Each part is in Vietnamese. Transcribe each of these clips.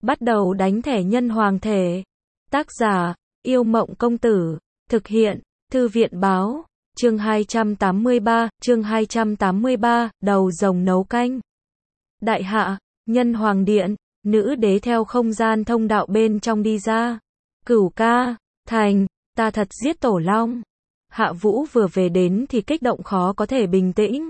bắt đầu đánh thẻ nhân hoàng thể. Tác giả, Yêu Mộng Công Tử. Thực hiện, Thư viện Báo. Chương 283, đầu rồng nấu canh. Đại hạ, nhân hoàng điện, nữ đế theo không gian thông đạo bên trong đi ra. Cửu ca, thành, ta thật giết Tổ Long. Hạ Vũ vừa về đến thì kích động khó có thể bình tĩnh.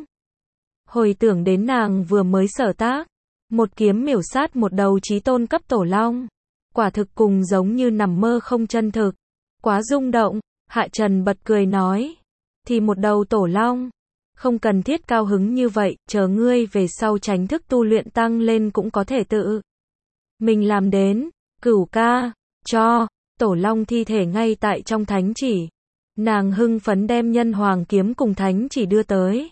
Hồi tưởng đến nàng vừa mới sở tác, một kiếm miểu sát một đầu chí tôn cấp Tổ Long. Quả thực cùng giống như nằm mơ không chân thực. Quá rung động, Hạ Trần bật cười nói. Thì một đầu Tổ Long, không cần thiết cao hứng như vậy, chờ ngươi về sau tránh thức tu luyện tăng lên cũng có thể tự mình làm đến. Cửu ca, cho Tổ Long thi thể ngay tại trong thánh chỉ. Nàng hưng phấn đem nhân hoàng kiếm cùng thánh chỉ đưa tới.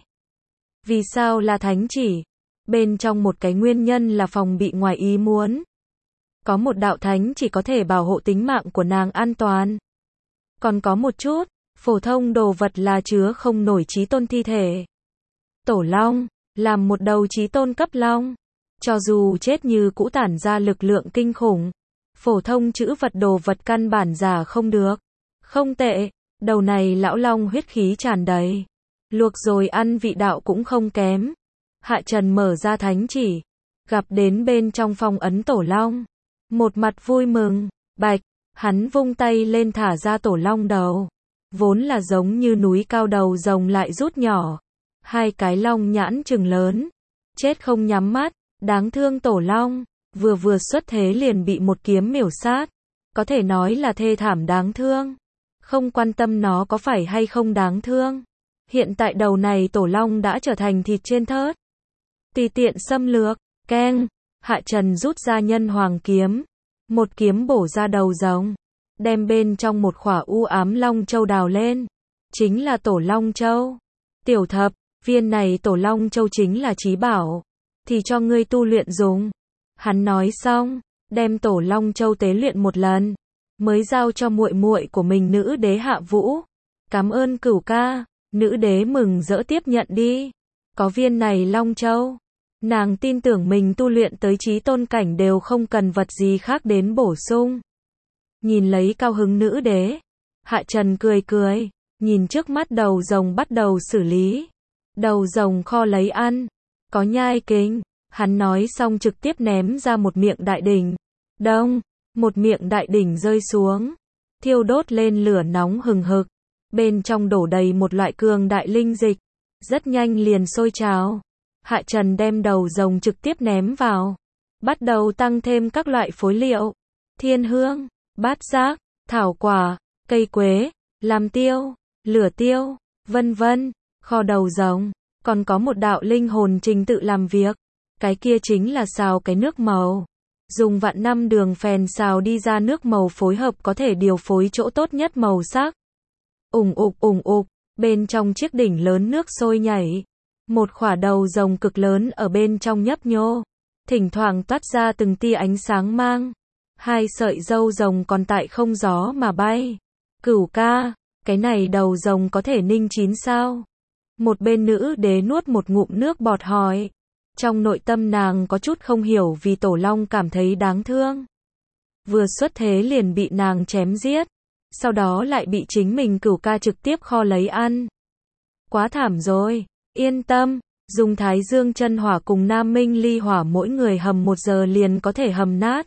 Vì sao là thánh chỉ? Bên trong một cái nguyên nhân là phòng bị ngoài ý muốn. Có một đạo thánh chỉ có thể bảo hộ tính mạng của nàng an toàn. Còn có một chút, phổ thông đồ vật là chứa không nổi chí tôn thi thể. Tổ Long, làm một đầu chí tôn cấp Long. Cho dù chết như cũ tản ra lực lượng kinh khủng. Phổ thông chữ vật đồ vật căn bản giả không được. Không tệ, đầu này lão Long huyết khí tràn đầy. Luộc rồi ăn vị đạo cũng không kém. Hạ Trần mở ra thánh chỉ. Gặp đến bên trong phong ấn Tổ Long. Một mặt vui mừng, bạch, hắn vung tay lên thả ra Tổ Long đầu. Vốn là giống như núi cao đầu rồng lại rút nhỏ. Hai cái long nhãn trừng lớn. Chết không nhắm mắt, đáng thương Tổ Long. Vừa xuất thế liền bị một kiếm miểu sát. Có thể nói là thê thảm đáng thương. Không quan tâm nó có phải hay không đáng thương. Hiện tại đầu này Tổ Long đã trở thành thịt trên thớt. Tùy tiện xâm lược, keng. Hạ Trần rút ra nhân hoàng kiếm. Một kiếm bổ ra đầu rồng. Đem bên trong một khỏa u ám Long Châu đào lên. Chính là Tổ Long Châu. Tiểu thập, viên này Tổ Long Châu chính là chí bảo. Thì cho ngươi tu luyện dùng. Hắn nói xong, đem Tổ Long Châu tế luyện một lần. Mới giao cho muội muội của mình nữ đế Hạ Vũ. Cảm ơn cửu ca. Nữ đế mừng rỡ tiếp nhận đi. Có viên này Long Châu. Nàng tin tưởng mình tu luyện tới chí tôn cảnh đều không cần vật gì khác đến bổ sung. Nhìn lấy cao hứng nữ đế. Hạ Trần cười cười. Nhìn trước mắt đầu rồng bắt đầu xử lý. Đầu rồng kho lấy ăn. Có nhai kính. Hắn nói xong trực tiếp ném ra một miệng đại đỉnh. Đông. Một miệng đại đỉnh rơi xuống. Thiêu đốt lên lửa nóng hừng hực. Bên trong đổ đầy một loại cường đại linh dịch. Rất nhanh liền sôi trào. Hạ Trần đem đầu rồng trực tiếp ném vào. Bắt đầu tăng thêm các loại phối liệu. Thiên hương, bát giác, thảo quả, cây quế, làm tiêu, lửa tiêu, vân vân. Kho đầu rồng. Còn có một đạo linh hồn trình tự làm việc. Cái kia chính là xào cái nước màu. Dùng vạn năm đường phèn xào đi ra nước màu phối hợp có thể điều phối chỗ tốt nhất màu sắc. Ủng ục, bên trong chiếc đỉnh lớn nước sôi nhảy. Một khỏa đầu rồng cực lớn ở bên trong nhấp nhô. Thỉnh thoảng toát ra từng tia ánh sáng mang. Hai sợi râu rồng còn tại không gió mà bay. Cửu ca, cái này đầu rồng có thể ninh chín sao? Một bên nữ đế nuốt một ngụm nước bọt hỏi. Trong nội tâm nàng có chút không hiểu vì Tổ Long cảm thấy đáng thương. Vừa xuất thế liền bị nàng chém giết. Sau đó lại bị chính mình cửu ca trực tiếp kho lấy ăn. Quá thảm rồi. Yên tâm, dùng Thái Dương chân hỏa cùng Nam Minh ly hỏa mỗi người hầm 1 giờ liền có thể hầm nát.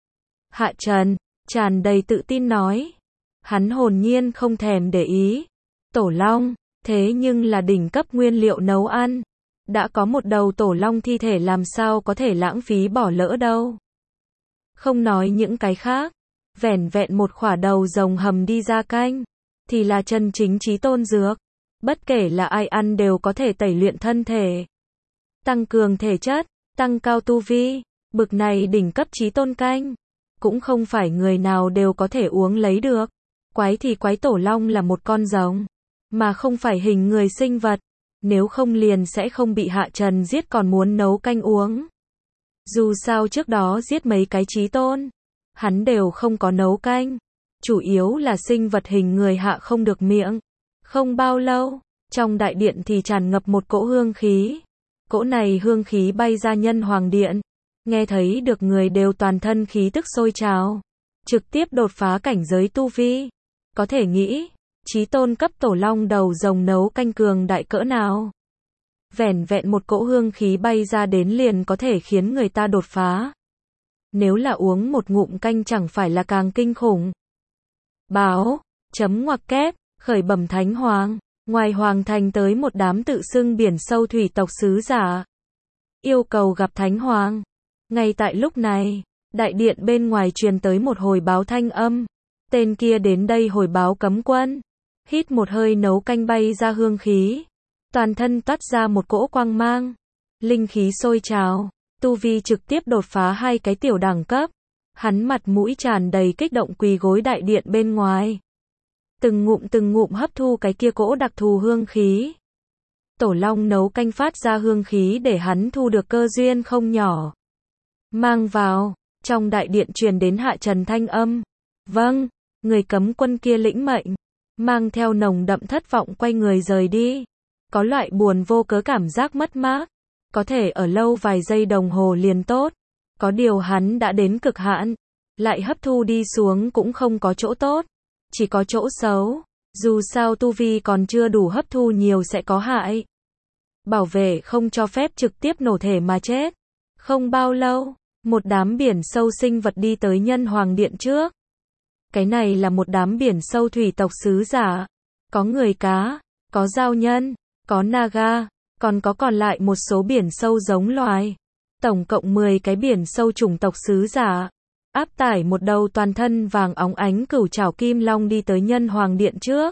Hạ Trần, tràn đầy tự tin nói. Hắn hồn nhiên không thèm để ý. Tổ Long, thế nhưng là đỉnh cấp nguyên liệu nấu ăn. Đã có một đầu Tổ Long thi thể làm sao có thể lãng phí bỏ lỡ đâu. Không nói những cái khác. Vẻn vẹn một khỏa đầu rồng hầm đi ra canh. Thì là chân chính chí tôn dược. Bất kể là ai ăn đều có thể tẩy luyện thân thể. Tăng cường thể chất, tăng cao tu vi. Bực này đỉnh cấp chí tôn canh. Cũng không phải người nào đều có thể uống lấy được. Quái thì quái Tổ Long là một con rồng. Mà không phải hình người sinh vật. Nếu không liền sẽ không bị Hạ Trần giết còn muốn nấu canh uống. Dù sao trước đó giết mấy cái chí tôn. Hắn đều không có nấu canh. Chủ yếu là sinh vật hình người hạ không được miệng. Không bao lâu, trong đại điện thì tràn ngập một cỗ hương khí. Cỗ này hương khí bay ra nhân hoàng điện. nghe thấy được người đều toàn thân khí tức sôi trào, trực tiếp đột phá cảnh giới tu vi. Có thể nghĩ, chí tôn cấp tổ long đầu rồng nấu canh cường đại cỡ nào. Vẻn vẹn một cỗ hương khí bay ra đến liền có thể khiến người ta đột phá. Nếu là uống một ngụm canh chẳng phải là càng kinh khủng. Báo, chấm ngoặc kép, khởi bẩm Thánh Hoàng, ngoài hoàng thành tới một đám tự xưng biển sâu thủy tộc sứ giả. Yêu cầu gặp Thánh Hoàng. Ngay tại lúc này, đại điện bên ngoài truyền tới một hồi báo thanh âm. Tên kia đến đây hồi báo cấm quân. Hít một hơi nấu canh bay ra hương khí. Toàn thân toát ra một cỗ quang mang. Linh khí sôi trào. Tu vi trực tiếp đột phá 2 cái tiểu đẳng cấp. Hắn mặt mũi tràn đầy kích động quỳ gối đại điện bên ngoài. Từng ngụm hấp thu cái kia cỗ đặc thù hương khí. Tổ long nấu canh phát ra hương khí để hắn thu được cơ duyên không nhỏ. Mang vào, trong đại điện truyền đến Hạ Trần thanh âm. Vâng, người cấm quân kia lĩnh mệnh. Mang theo nồng đậm thất vọng quay người rời đi. Có loại buồn vô cớ cảm giác mất mát. Có thể ở lâu vài giây đồng hồ liền tốt. Có điều hắn đã đến cực hạn. Lại hấp thu đi xuống cũng không có chỗ tốt. Chỉ có chỗ xấu. Dù sao tu vi còn chưa đủ hấp thu nhiều sẽ có hại. Bảo vệ không cho phép trực tiếp nổ thể mà chết. Không bao lâu, một đám biển sâu sinh vật đi tới Nhân Hoàng Điện trước. Cái này là một đám biển sâu thủy tộc sứ giả. Có người cá, có giao nhân, có naga, còn lại một số biển sâu giống loài. Tổng cộng 10 cái biển sâu chủng tộc sứ giả. Áp tải một đầu toàn thân vàng óng ánh cửu trảo kim long đi tới Nhân Hoàng Điện trước.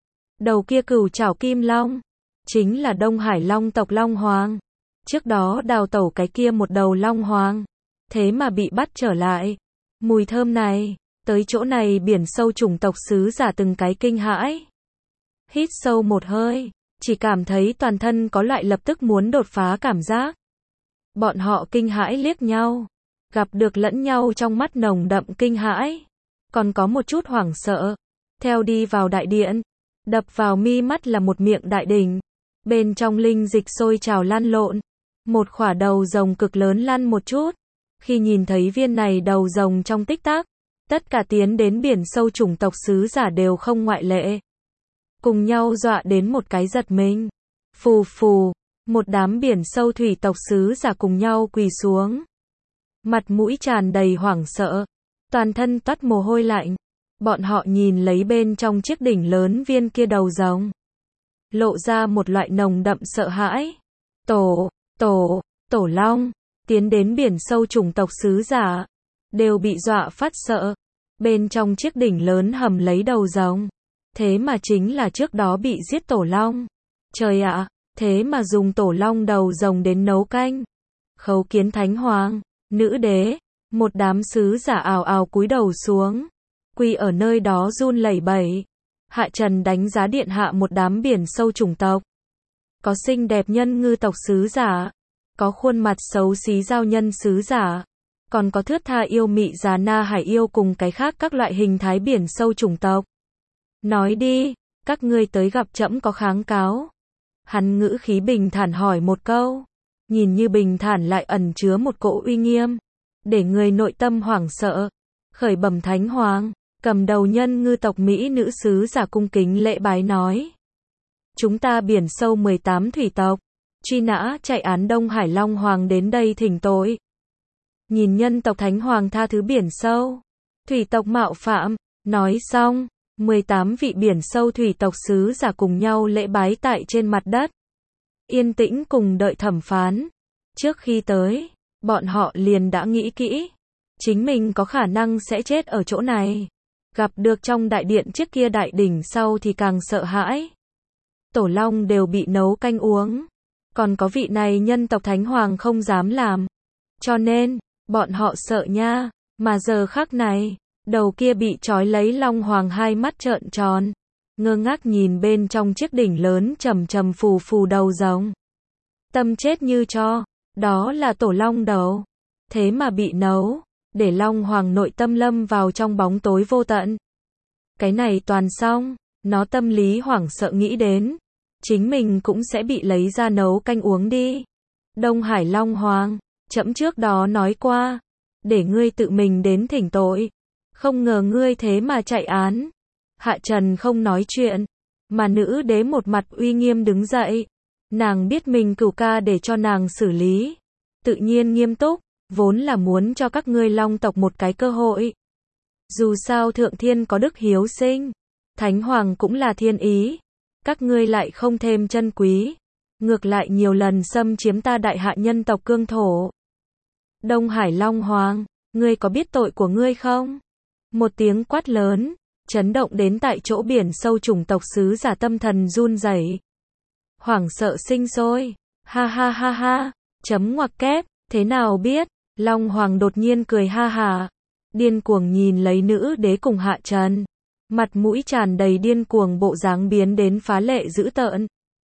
Đầu kia cửu trảo kim long chính là Đông Hải Long tộc Long Hoàng. Trước đó đào tẩu cái kia một đầu Long Hoàng, thế mà bị bắt trở lại. Mùi thơm này, tới chỗ này biển sâu chủng tộc sứ giả từng cái kinh hãi. Hít sâu một hơi, chỉ cảm thấy toàn thân có loại lập tức muốn đột phá cảm giác. Bọn họ kinh hãi liếc nhau, gặp được lẫn nhau trong mắt nồng đậm kinh hãi, còn có một chút hoảng sợ. Theo đi vào đại điện, đập vào mi mắt là một miệng đại đỉnh. Bên trong linh dịch sôi trào lan lộn. Một khỏa đầu rồng cực lớn lăn một chút. Khi nhìn thấy viên này đầu rồng trong tích tắc, tất cả tiến đến biển sâu chủng tộc sứ giả đều không ngoại lệ. Cùng nhau dọa đến một cái giật mình. Phù phù, một đám biển sâu thủy tộc sứ giả cùng nhau quỳ xuống. Mặt mũi tràn đầy hoảng sợ, toàn thân toát mồ hôi lạnh. Bọn họ nhìn lấy bên trong chiếc đỉnh lớn viên kia đầu rồng, lộ ra một loại nồng đậm sợ hãi. Tổ long, tiến đến biển sâu chủng tộc sứ giả, đều bị dọa phát sợ. Bên trong chiếc đỉnh lớn hầm lấy đầu rồng, thế mà chính là trước đó bị giết tổ long. Trời ạ, thế mà dùng tổ long đầu rồng đến nấu canh. Khấu kiến Thánh Hoàng, nữ đế, một đám sứ giả ào ào cúi đầu xuống, quỳ ở nơi đó run lẩy bẩy. Hạ Trần đánh giá điện hạ một đám biển sâu chủng tộc. Có xinh đẹp nhân ngư tộc sứ giả, có khuôn mặt xấu xí giao nhân sứ giả, còn có thướt tha yêu mị già na hải yêu cùng cái khác các loại hình thái biển sâu chủng tộc. Nói đi, các ngươi tới gặp trẫm có kháng cáo? Hắn ngữ khí bình thản hỏi một câu, nhìn như bình thản lại ẩn chứa một cỗ uy nghiêm, để người nội tâm hoảng sợ. Khởi bẩm Thánh Hoàng, cầm đầu nhân ngư tộc Mỹ nữ sứ giả cung kính lễ bái nói. Chúng ta biển sâu 18 thủy tộc, truy nã chạy án Đông Hải Long Hoàng đến đây thỉnh tội. Nhìn nhân tộc Thánh Hoàng tha thứ biển sâu, thủy tộc mạo phạm. Nói xong, 18 vị biển sâu thủy tộc sứ giả cùng nhau lễ bái tại trên mặt đất. Yên tĩnh cùng đợi thẩm phán. Trước khi tới, bọn họ liền đã nghĩ kỹ, chính mình có khả năng sẽ chết ở chỗ này. Gặp được trong đại điện chiếc kia đại đỉnh sau thì càng sợ hãi. Tổ long đều bị nấu canh uống, còn có vị này nhân tộc Thánh Hoàng không dám làm. Cho nên, bọn họ sợ nha. Mà giờ khắc này, đầu kia bị trói lấy Long Hoàng hai mắt trợn tròn, ngơ ngác nhìn bên trong chiếc đỉnh lớn trầm trầm phù phù đầu rồng. Tâm chết như tro, đó là tổ long đầu, thế mà bị nấu, để Long Hoàng nội tâm lâm vào trong bóng tối vô tận. Cái này toàn xong, nó tâm lý hoảng sợ nghĩ đến, chính mình cũng sẽ bị lấy ra nấu canh uống đi. Đông Hải Long Hoàng, trẫm trước đó nói qua, để ngươi tự mình đến thỉnh tội. Không ngờ ngươi thế mà chạy án. Hạ Trần không nói chuyện, mà nữ đế một mặt uy nghiêm đứng dậy. Nàng biết mình Cửu ca để cho nàng xử lý. Tự nhiên nghiêm túc, vốn là muốn cho các ngươi Long tộc một cái cơ hội. Dù sao thượng thiên có đức hiếu sinh, Thánh Hoàng cũng là thiên ý. Các ngươi lại không thêm chân quý. Ngược lại nhiều lần xâm chiếm ta đại hạ nhân tộc cương thổ. Đông Hải Long Hoàng, ngươi có biết tội của ngươi không? Một tiếng quát lớn, chấn động đến tại chỗ biển sâu chủng tộc sứ giả tâm thần run rẩy. Hoảng sợ sinh sôi. Ha ha ha ha, chấm ngoặc kép, thế nào biết? Long Hoàng đột nhiên cười ha hả. Điên cuồng nhìn lấy nữ đế cùng Hạ Trần. Mặt mũi tràn đầy điên cuồng bộ dáng biến đến phá lệ dữ tợn.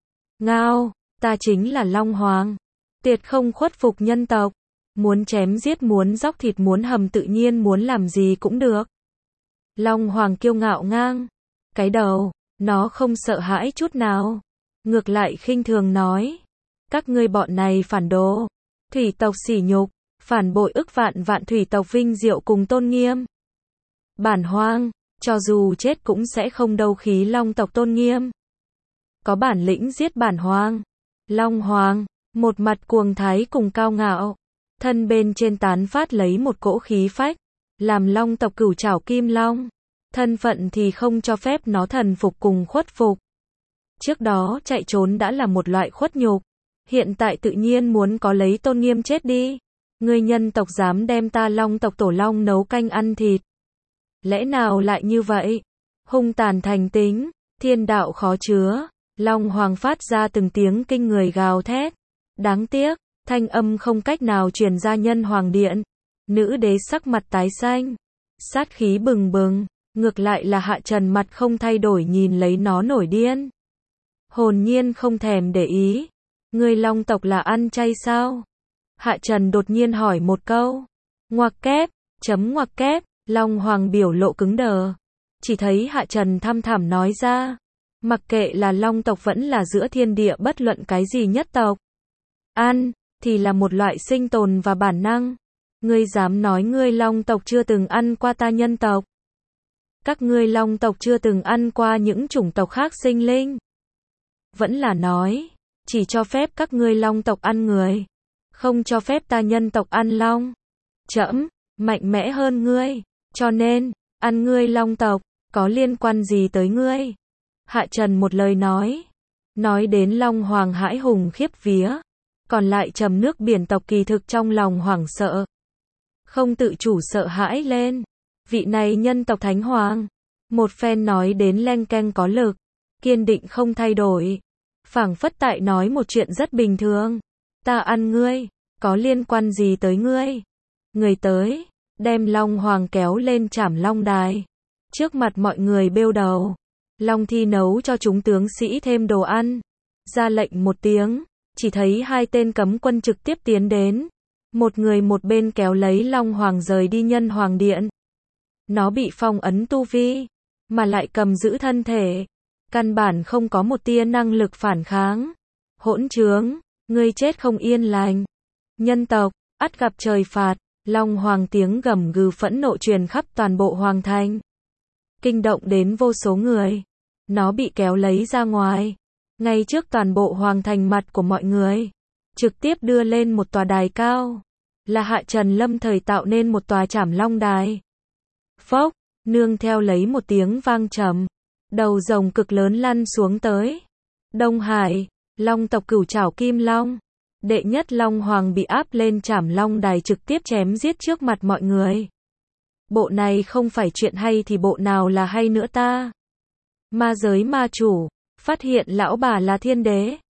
Ngao, ta chính là Long Hoàng. Tuyệt không khuất phục nhân tộc. Muốn chém giết, muốn dóc thịt, muốn hầm, tự nhiên muốn làm gì cũng được. Long Hoàng kiêu ngạo ngang cái đầu, nó không sợ hãi chút nào. Ngược lại khinh thường nói. Các ngươi bọn này phản đồ, thủy tộc sỉ nhục, phản bội ức vạn vạn thủy tộc vinh diệu cùng tôn nghiêm. Bản Hoang, cho dù chết cũng sẽ không đấu khí Long tộc tôn nghiêm. Có bản lĩnh giết Bản Hoang. Long Hoàng, một mặt cuồng thái cùng cao ngạo. Thân bên trên tán phát lấy một cỗ khí phách. Làm Long tộc Cửu Trảo Kim Long. Thân phận thì không cho phép nó thần phục cùng khuất phục. Trước đó chạy trốn đã là một loại khuất nhục. Hiện tại tự nhiên muốn có lấy tôn nghiêm chết đi. Ngươi nhân tộc dám đem ta Long tộc tổ long nấu canh ăn thịt. Lẽ nào lại như vậy? Hung tàn thành tính, thiên đạo khó chứa. Long Hoàng phát ra từng tiếng kinh người gào thét. Đáng tiếc, thanh âm không cách nào truyền ra Nhân Hoàng Điện. Nữ đế sắc mặt tái xanh, sát khí bừng bừng. Ngược lại là Hạ Trần mặt không thay đổi nhìn lấy nó nổi điên. Hồn nhiên không thèm để ý. Ngươi Long tộc là ăn chay sao? Hạ Trần đột nhiên hỏi một câu. Ngoặc kép, chấm ngoặc kép. Long Hoàng biểu lộ cứng đờ. Chỉ thấy Hạ Trần thăm thẳm nói ra. Mặc kệ là Long tộc vẫn là giữa thiên địa bất luận cái gì nhất tộc. Ăn, thì là một loại sinh tồn và bản năng. Ngươi dám nói ngươi Long tộc chưa từng ăn qua ta nhân tộc. Các ngươi Long tộc chưa từng ăn qua những chủng tộc khác sinh linh. Vẫn là nói, chỉ cho phép các ngươi Long tộc ăn người. Không cho phép ta nhân tộc ăn Long. Trẫm mạnh mẽ hơn ngươi. Cho nên, ăn ngươi Long tộc, có liên quan gì tới ngươi? Hạ Trần một lời nói. Nói đến Long Hoàng hãi hùng khiếp vía. Còn lại trầm nước biển tộc kỳ thực trong lòng hoảng sợ. Không tự chủ sợ hãi lên. Vị này nhân tộc Thánh Hoàng. Một phen nói đến leng keng có lực. Kiên định không thay đổi. Phảng phất tại nói một chuyện rất bình thường. Ta ăn ngươi, có liên quan gì tới ngươi? Người tới, đem Long Hoàng kéo lên trảm Long đài. Trước mặt mọi người bêu đầu. Long Thi nấu cho chúng tướng sĩ thêm đồ ăn. Ra lệnh một tiếng, chỉ thấy hai tên cấm quân trực tiếp tiến đến. Một người một bên kéo lấy Long Hoàng rời đi Nhân Hoàng Điện. Nó bị phong ấn tu vi, mà lại cầm giữ thân thể. Căn bản không có một tia năng lực phản kháng. Hỗn trướng, ngươi chết không yên lành. Nhân tộc, ắt gặp trời phạt. Long Hoàng tiếng gầm gừ phẫn nộ truyền khắp toàn bộ Hoàng thành. Kinh động đến vô số người. Nó bị kéo lấy ra ngoài. Ngay trước toàn bộ Hoàng thành mặt của mọi người. Trực tiếp đưa lên một tòa đài cao. Là Hạ Trần lâm thời tạo nên một tòa trảm Long đài. Phốc, nương theo lấy một tiếng vang trầm. Đầu rồng cực lớn lăn xuống tới. Đông Hải, Long tộc Cửu Trảo Kim Long. Đệ nhất Long Hoàng bị áp lên trảm Long đài trực tiếp chém giết trước mặt mọi người. Bộ này không phải chuyện hay thì bộ nào là hay nữa ta? Ma giới ma chủ, phát hiện lão bà là thiên đế.